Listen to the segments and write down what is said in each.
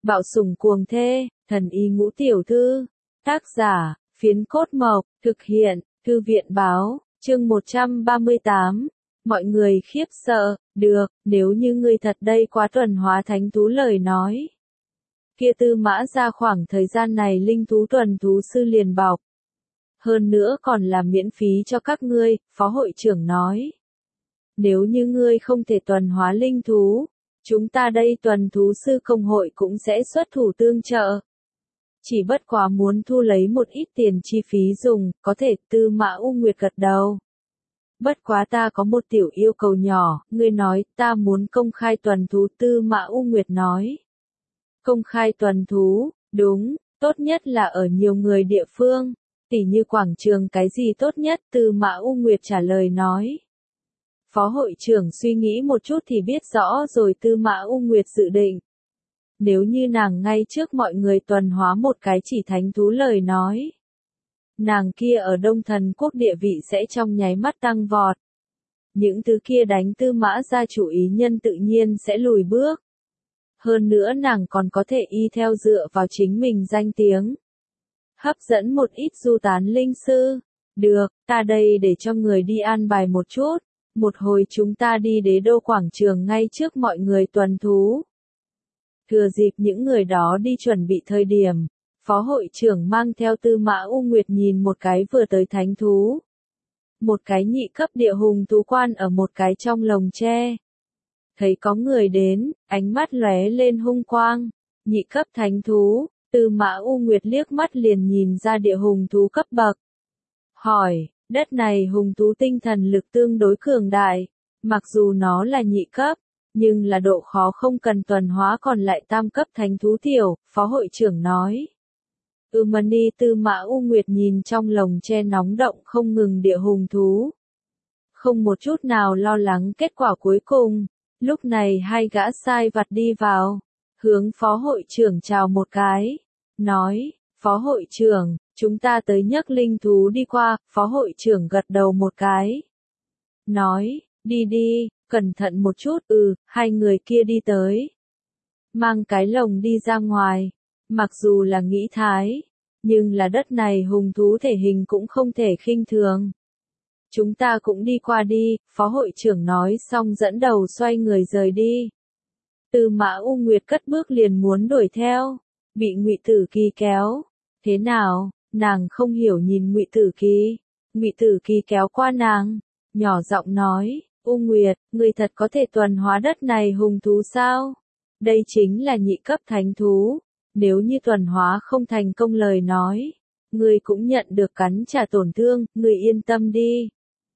Bạo sủng cuồng thê, thần y ngũ tiểu thư. Tác giả, Phiến Cốt Mộc, thực hiện, Thư viện Báo, chương 138. Mọi người khiếp sợ, được, nếu như ngươi thật đây quá tuần hóa thánh thú lời nói. Kia Tư Mã ra khoảng thời gian này linh thú tuần thú sư liền bọc. Hơn nữa còn là miễn phí cho các ngươi, phó hội trưởng nói. Nếu như ngươi không thể tuần hóa linh thú, chúng ta đây tuần thú sư công hội cũng sẽ xuất thủ tương trợ. Chỉ bất quá muốn thu lấy một ít tiền chi phí dùng, có thể. Tư Mã U Nguyệt gật đầu. Bất quá ta có một tiểu yêu cầu nhỏ, ngươi nói, ta muốn công khai tuần thú. Tư Mã U Nguyệt nói. Công khai tuần thú, đúng, tốt nhất là ở nhiều người địa phương, tỉ như quảng trường cái gì tốt nhất. Tư Mã U Nguyệt trả lời nói. Phó hội trưởng suy nghĩ một chút thì biết rõ rồi. Tư Mã U Nguyệt dự định. Nếu như nàng ngay trước mọi người tuần hóa một cái chỉ thánh thú lời nói. Nàng kia ở Đông Thần Quốc địa vị sẽ trong nháy mắt tăng vọt. Những thứ kia đánh Tư Mã ra chủ ý nhân tự nhiên sẽ lùi bước. Hơn nữa nàng còn có thể y theo dựa vào chính mình danh tiếng. Hấp dẫn một ít du tán linh sư. Được, ta đây để cho người đi an bài một chút. Một hồi chúng ta đi đế đô quảng trường ngay trước mọi người tuần thú. Thừa dịp những người đó đi chuẩn bị thời điểm, phó hội trưởng mang theo Tư Mã U Nguyệt nhìn một cái vừa tới thánh thú. Một cái nhị cấp địa hùng thú quan ở một cái trong lồng tre. Thấy có người đến, ánh mắt lóe lên hung quang. Nhị cấp thánh thú, Tư Mã U Nguyệt liếc mắt liền nhìn ra địa hùng thú cấp bậc. Hỏi, đất này hùng thú tinh thần lực tương đối cường đại, mặc dù nó là nhị cấp, nhưng là độ khó không cần tuần hóa còn lại tam cấp thánh thú tiểu, phó hội trưởng nói. Mani. Tư Mã U Nguyệt nhìn trong lồng tre nóng động không ngừng địa hùng thú. Không một chút nào lo lắng kết quả cuối cùng, lúc này hai gã sai vặt đi vào, hướng phó hội trưởng chào một cái, nói, phó hội trưởng, chúng ta tới nhấc linh thú đi qua. Phó hội trưởng gật đầu một cái. Nói, đi đi, cẩn thận một chút. Hai người kia đi tới. Mang cái lồng đi ra ngoài. Mặc dù là nghĩ thái, nhưng là đất này hùng thú thể hình cũng không thể khinh thường. Chúng ta cũng đi qua đi, phó hội trưởng nói xong dẫn đầu xoay người rời đi. Tư Mã U Nguyệt cất bước liền muốn đuổi theo, bị Ngụy Tử Kỳ kéo. Thế nào? Nàng không hiểu nhìn Ngụy Tử Kỳ. Ngụy Tử Kỳ kéo qua nàng, nhỏ giọng nói, U Nguyệt, ngươi thật có thể tuần hóa đất này hùng thú sao? Đây chính là nhị cấp thánh thú. Nếu như tuần hóa không thành công lời nói, ngươi cũng nhận được cắn trả tổn thương. Ngươi yên tâm đi.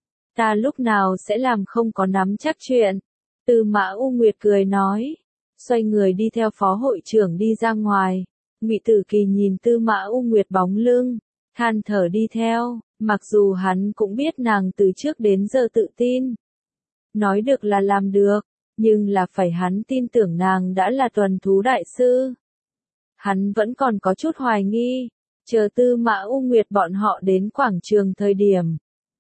Ta lúc nào sẽ làm không có nắm chắc chuyện. Tư Mã U Nguyệt cười nói. Xoay người đi theo phó hội trưởng đi ra ngoài. Ngụy Tử Kỳ nhìn Tư Mã U Nguyệt bóng lưng, than thở đi theo, mặc dù hắn cũng biết nàng từ trước đến giờ tự tin. Nói được là làm được, nhưng là phải hắn tin tưởng nàng đã là tuần thú đại sư. Hắn vẫn còn có chút hoài nghi, chờ Tư Mã U Nguyệt bọn họ đến quảng trường thời điểm.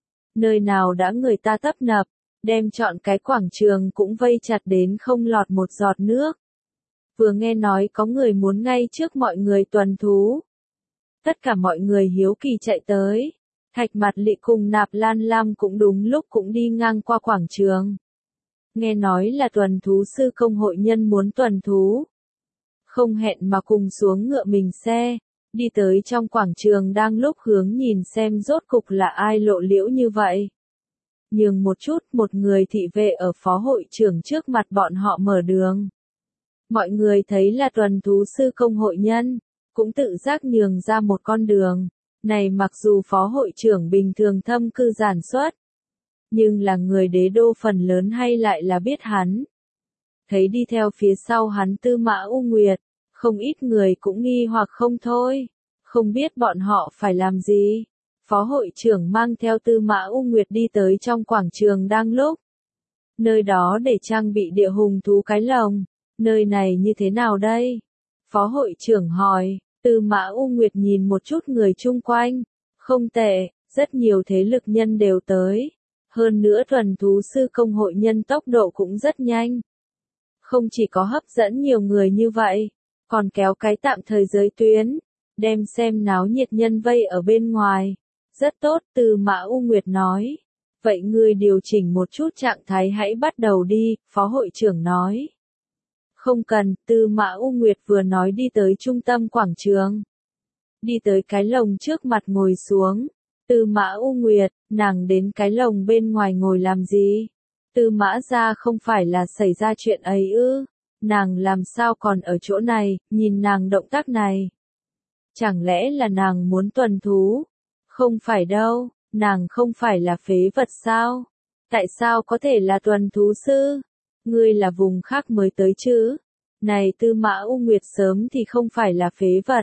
Nơi nào đã người ta tấp nập, đem trọn cái quảng trường cũng vây chặt đến không lọt một giọt nước. Vừa nghe nói có người muốn ngay trước mọi người tuần thú. Tất cả mọi người hiếu kỳ chạy tới. Thạch Mặt Lị cùng Nạp Lan Lam cũng đúng lúc cũng đi ngang qua quảng trường. Nghe nói là tuần thú sư công hội nhân muốn tuần thú. Không hẹn mà cùng xuống ngựa mình xe, đi tới trong quảng trường đang lúc hướng nhìn xem rốt cục là ai lộ liễu như vậy. Nhường một chút, một người thị vệ ở phó hội trưởng trước mặt bọn họ mở đường. Mọi người thấy là tuần thú sư công hội nhân, cũng tự giác nhường ra một con đường. Này mặc dù phó hội trưởng bình thường thâm cư giản xuất, nhưng là người đế đô phần lớn hay lại là biết hắn. Thấy đi theo phía sau hắn Tư Mã U Nguyệt, không ít người cũng nghi hoặc không thôi, không biết bọn họ phải làm gì. Phó hội trưởng mang theo Tư Mã U Nguyệt đi tới trong quảng trường đang lúc. Nơi đó để trang bị địa hùng thú cái lồng. Nơi này như thế nào đây? Phó hội trưởng hỏi. Tư Mã U Nguyệt nhìn một chút người chung quanh. Không tệ, rất nhiều thế lực nhân đều tới. Hơn nữa tuần thú sư công hội nhân tốc độ cũng rất nhanh. Không chỉ có hấp dẫn nhiều người như vậy, còn kéo cái tạm thời giới tuyến, đem xem náo nhiệt nhân vây ở bên ngoài. Rất tốt, Tư Mã U Nguyệt nói. Vậy ngươi điều chỉnh một chút trạng thái hãy bắt đầu đi, Phó hội trưởng nói. Không cần, Tư Mã U Nguyệt vừa nói đi tới trung tâm quảng trường. Đi tới cái lồng trước mặt ngồi xuống. Tư Mã U Nguyệt, nàng đến cái lồng bên ngoài ngồi làm gì? Tư Mã gia không phải là xảy ra chuyện ấy ư? Nàng làm sao còn ở chỗ này, nhìn nàng động tác này. Chẳng lẽ là nàng muốn tuần thú? Không phải đâu, nàng không phải là phế vật sao? Tại sao có thể là tuần thú sư? Ngươi là vùng khác mới tới chứ? Này Tư Mã U Nguyệt sớm thì không phải là phế vật.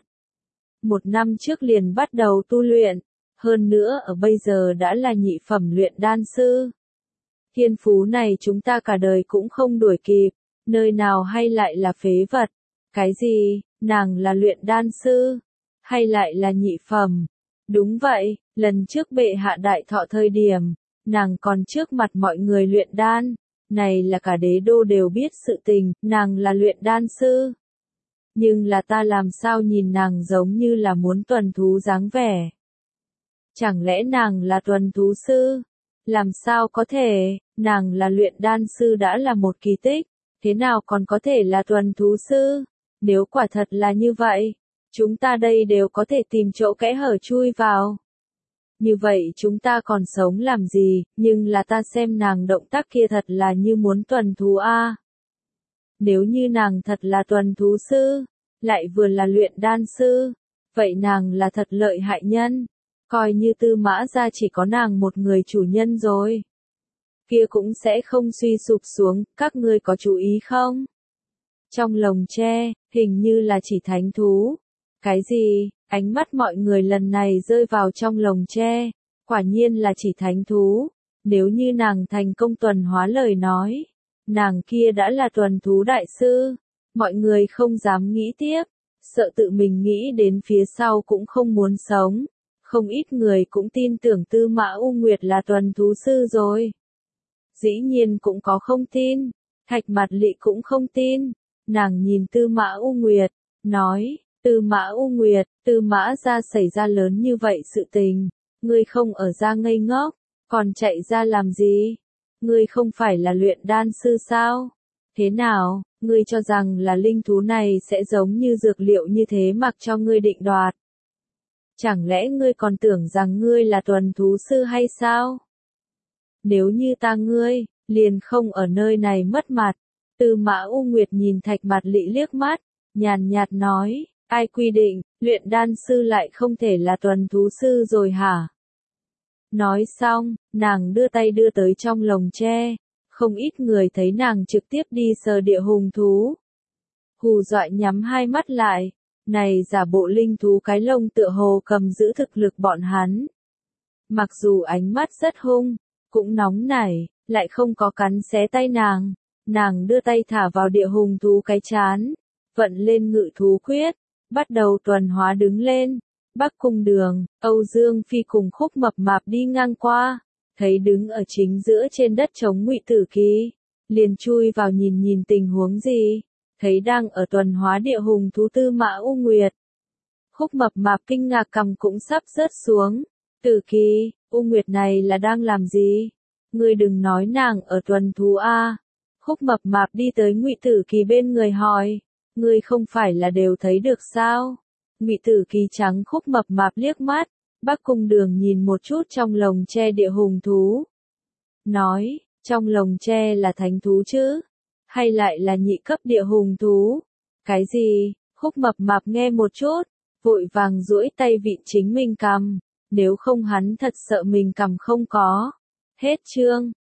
1 năm trước liền bắt đầu tu luyện, hơn nữa ở bây giờ đã là nhị phẩm luyện đan sư. Thiên phú này chúng ta cả đời cũng không đuổi kịp, nơi nào hay lại là phế vật? Cái gì, nàng là luyện đan sư? Hay lại là nhị phẩm? Đúng vậy, lần trước bệ hạ đại thọ thời điểm, nàng còn trước mặt mọi người luyện đan. Này là cả đế đô đều biết sự tình, nàng là luyện đan sư. Nhưng là ta làm sao nhìn nàng giống như là muốn tuần thú dáng vẻ. Chẳng lẽ nàng là tuần thú sư? Làm sao có thể, nàng là luyện đan sư đã là một kỳ tích, thế nào còn có thể là tuần thú sư? Nếu quả thật là như vậy, chúng ta đây đều có thể tìm chỗ kẽ hở chui vào. Như vậy chúng ta còn sống làm gì, nhưng là ta xem nàng động tác kia thật là như muốn tuần thú a. Nếu như nàng thật là tuần thú sư, lại vừa là luyện đan sư, vậy nàng là thật lợi hại nhân. Coi như Tư Mã gia chỉ có nàng một người chủ nhân rồi. Kia cũng sẽ không suy sụp xuống, các ngươi có chú ý không? Trong lồng tre, hình như là chỉ thánh thú. Cái gì? Ánh mắt mọi người lần này rơi vào trong lồng tre. Quả nhiên là chỉ thánh thú. Nếu như nàng thành công tuần hóa lời nói, nàng kia đã là tuần thú đại sư. Mọi người không dám nghĩ tiếp, sợ tự mình nghĩ đến phía sau cũng không muốn sống. Không ít người cũng tin tưởng Tư Mã U Nguyệt là tuần thú sư rồi. Dĩ nhiên cũng có không tin, Thạch Mạt Lị cũng không tin. Nàng nhìn Tư Mã U Nguyệt, nói, Tư Mã U Nguyệt, Tư Mã gia xảy ra lớn như vậy sự tình, ngươi không ở ra ngây ngốc, còn chạy ra làm gì? Ngươi không phải là luyện đan sư sao? Thế nào, ngươi cho rằng là linh thú này sẽ giống như dược liệu như thế mặc cho ngươi định đoạt? Chẳng lẽ ngươi còn tưởng rằng ngươi là tuần thú sư hay sao? Nếu như ta ngươi, liền không ở nơi này mất mặt. Tư Mã U Nguyệt nhìn Thạch Mạt Lị liếc mắt, nhàn nhạt nói, ai quy định, luyện đan sư lại không thể là tuần thú sư rồi hả? Nói xong, nàng đưa tay đưa tới trong lồng tre, không ít người thấy nàng trực tiếp đi sờ địa hùng thú. Hù dọa nhắm hai mắt lại, này giả bộ linh thú cái lông tựa hồ cầm giữ thực lực bọn hắn. Mặc dù ánh mắt rất hung, cũng nóng nảy, lại không có cắn xé tay nàng. Nàng đưa tay thả vào địa hùng thú cái chán, vận lên ngự thú quyết, bắt đầu tuần hóa đứng lên. Bắc Cung Đường, Âu Dương Phi cùng Khúc Mập Mạp đi ngang qua, thấy đứng ở chính giữa trên đất trống Ngụy Tử Kỳ, liền chui vào nhìn nhìn tình huống gì, thấy đang ở tuần hóa địa hùng thú Tư Mã U Nguyệt. Khúc Mập Mạp kinh ngạc cằm cũng sắp rớt xuống. Tử Kỳ, U Nguyệt này là đang làm gì? Ngươi đừng nói nàng ở tuần thú a. Khúc Mập Mạp đi tới Ngụy Tử Kỳ bên người hỏi, ngươi không phải là đều thấy được sao? Ngụy Tử Kỳ trắng Khúc Mập Mạp liếc mắt, Bắc Cung Đường nhìn một chút trong lồng tre địa hùng thú. Nói, trong lồng tre là thánh thú chứ? Hay lại là nhị cấp địa hùng thú? Cái gì? Khúc Mập Mạp nghe một chút, vội vàng duỗi tay vịn chính mình cằm, nếu không hắn thật sợ mình cằm không có. Hết chương.